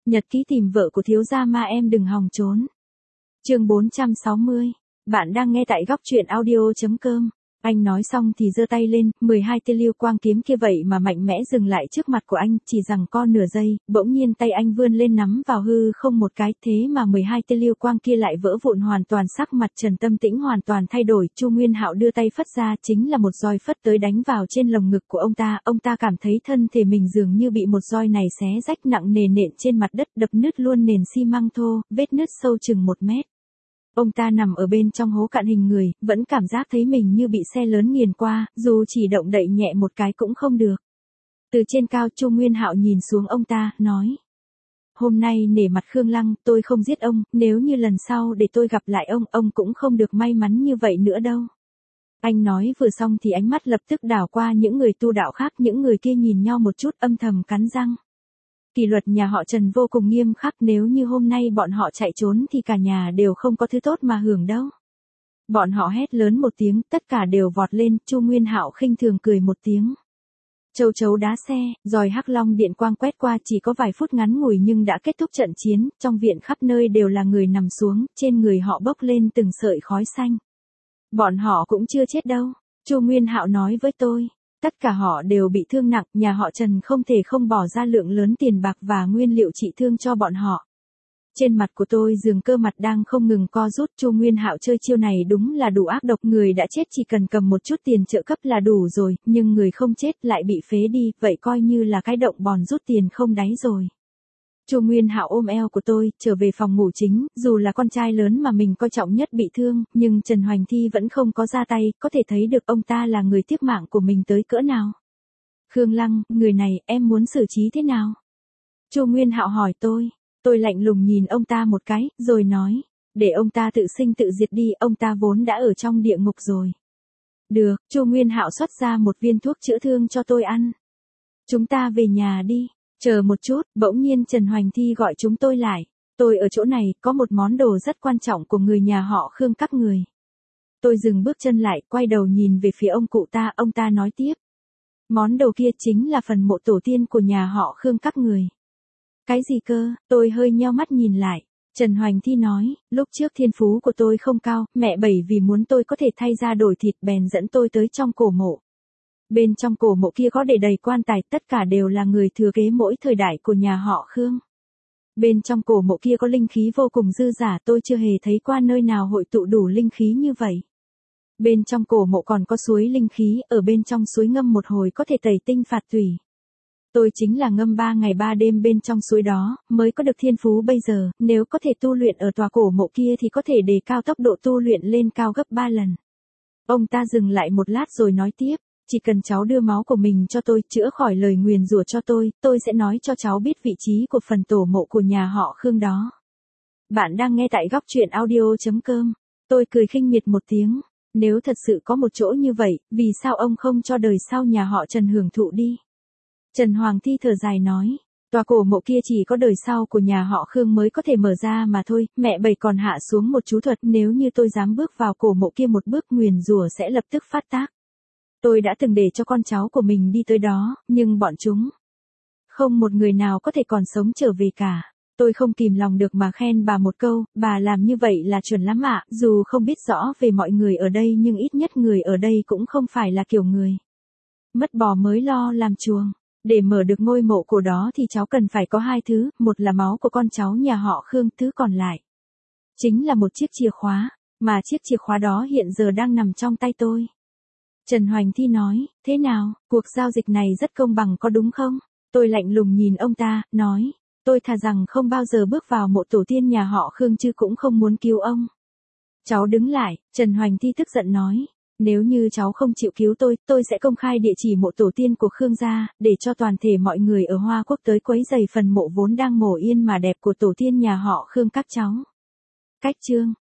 Nhật ký tìm vợ của thiếu gia ma em đừng hòng trốn. Chương 460. Bạn đang nghe tại góc truyện audio.com. Anh nói xong thì giơ tay lên, 12 tia lưu quang kiếm kia vậy mà mạnh mẽ dừng lại trước mặt của anh, chỉ rằng co nửa giây, bỗng nhiên tay anh vươn lên nắm vào hư không một cái, thế mà 12 tia lưu quang kia lại vỡ vụn hoàn toàn, sắc mặt Trần Tâm Tĩnh hoàn toàn thay đổi. Chu Nguyên Hạo đưa tay phất ra, chính là một roi phất tới đánh vào trên lồng ngực của ông ta cảm thấy thân thể mình dường như bị một roi này xé rách nặng nề nện trên mặt đất, đập nứt luôn nền xi măng thô, vết nứt sâu chừng 1 mét. Ông ta nằm ở bên trong hố cạn hình người, vẫn cảm giác thấy mình như bị xe lớn nghiền qua, dù chỉ động đậy nhẹ một cái cũng không được. Từ trên cao Chu Nguyên Hạo nhìn xuống ông ta, nói. Hôm nay nể mặt Khương Lăng, tôi không giết ông, nếu như lần sau để tôi gặp lại ông cũng không được may mắn như vậy nữa đâu. Anh nói vừa xong thì ánh mắt lập tức đảo qua những người tu đạo khác, những người kia nhìn nhau một chút âm thầm cắn răng. Kỷ luật nhà họ Trần vô cùng nghiêm khắc, nếu như hôm nay bọn họ chạy trốn thì cả nhà đều không có thứ tốt mà hưởng đâu. Bọn họ hét lớn một tiếng, tất cả đều vọt lên, Chu Nguyên Hạo khinh thường cười một tiếng. Châu chấu đá xe, roi hắc long điện quang quét qua, chỉ có vài phút ngắn ngủi nhưng đã kết thúc trận chiến, trong viện khắp nơi đều là người nằm xuống, trên người họ bốc lên từng sợi khói xanh. Bọn họ cũng chưa chết đâu, Chu Nguyên Hạo nói với tôi. Tất cả họ đều bị thương nặng, nhà họ Trần không thể không bỏ ra lượng lớn tiền bạc và nguyên liệu trị thương cho bọn họ. Trên mặt của tôi giường cơ mặt đang không ngừng co rút. Chu Nguyên Hạo chơi chiêu này đúng là đủ ác độc, người đã chết chỉ cần cầm một chút tiền trợ cấp là đủ rồi, nhưng người không chết lại bị phế đi, vậy coi như là cái động bòn rút tiền không đáy rồi. Chu Nguyên Hạo ôm eo của tôi, trở về phòng ngủ chính, dù là con trai lớn mà mình coi trọng nhất bị thương, nhưng Trần Hoành Thi vẫn không có ra tay, có thể thấy được ông ta là người tiếp mạng của mình tới cỡ nào. Khương Lăng, người này, em muốn xử trí thế nào? Chu Nguyên Hạo hỏi tôi lạnh lùng nhìn ông ta một cái, rồi nói, để ông ta tự sinh tự diệt đi, ông ta vốn đã ở trong địa ngục rồi. Được, Chu Nguyên Hạo xuất ra một viên thuốc chữa thương cho tôi ăn. Chúng ta về nhà đi. Chờ một chút, bỗng nhiên Trần Hoành Thi gọi chúng tôi lại. Tôi ở chỗ này, có một món đồ rất quan trọng của người nhà họ Khương các người. Tôi dừng bước chân lại, quay đầu nhìn về phía ông cụ ta, ông ta nói tiếp. Món đồ kia chính là phần mộ tổ tiên của nhà họ Khương các người. Cái gì cơ? Tôi hơi nheo mắt nhìn lại. Trần Hoành Thi nói, lúc trước thiên phú của tôi không cao, mẹ Bảy vì muốn tôi có thể thay da đổi thịt bèn dẫn tôi tới trong cổ mộ. Bên trong cổ mộ kia có để đầy quan tài, tất cả đều là người thừa kế mỗi thời đại của nhà họ Khương. Bên trong cổ mộ kia có linh khí vô cùng dư dả, tôi chưa hề thấy qua nơi nào hội tụ đủ linh khí như vậy. Bên trong cổ mộ còn có suối linh khí, ở bên trong suối ngâm một hồi có thể tẩy tinh phạt tủy. Tôi chính là ngâm 3 ngày 3 đêm bên trong suối đó, mới có được thiên phú bây giờ, nếu có thể tu luyện ở tòa cổ mộ kia thì có thể đề cao tốc độ tu luyện lên cao gấp 3 lần. Ông ta dừng lại một lát rồi nói tiếp. Chỉ cần cháu đưa máu của mình cho tôi, chữa khỏi lời nguyền rủa cho tôi sẽ nói cho cháu biết vị trí của phần tổ mộ của nhà họ Khương đó. Bạn đang nghe tại góc truyện audio.com. Tôi cười khinh miệt một tiếng. Nếu thật sự có một chỗ như vậy, vì sao ông không cho đời sau nhà họ Trần hưởng thụ đi? Trần Hoàng Thi thở dài nói. Tòa cổ mộ kia chỉ có đời sau của nhà họ Khương mới có thể mở ra mà thôi, mẹ Bảy còn hạ xuống một chú thuật, nếu như tôi dám bước vào cổ mộ kia một bước, nguyền rủa sẽ lập tức phát tác. Tôi đã từng để cho con cháu của mình đi tới đó, nhưng bọn chúng không một người nào có thể còn sống trở về cả. Tôi không kìm lòng được mà khen bà một câu, bà làm như vậy là chuẩn lắm ạ, dù không biết rõ về mọi người ở đây nhưng ít nhất người ở đây cũng không phải là kiểu người mất bò mới lo làm chuồng. Để mở được ngôi mộ cổ đó thì cháu cần phải có 2 thứ, một là máu của con cháu nhà họ Khương, thứ còn lại chính là một chiếc chìa khóa, mà chiếc chìa khóa đó hiện giờ đang nằm trong tay tôi. Trần Hoành Thi nói, thế nào, cuộc giao dịch này rất công bằng có đúng không? Tôi lạnh lùng nhìn ông ta, nói, tôi thà rằng không bao giờ bước vào mộ tổ tiên nhà họ Khương chứ cũng không muốn cứu ông. Cháu đứng lại, Trần Hoành Thi tức giận nói, nếu như cháu không chịu cứu tôi sẽ công khai địa chỉ mộ tổ tiên của Khương gia, để cho toàn thể mọi người ở Hoa Quốc tới quấy rầy phần mộ vốn đang mồ yên mà đẹp của tổ tiên nhà họ Khương các cháu. Cách chương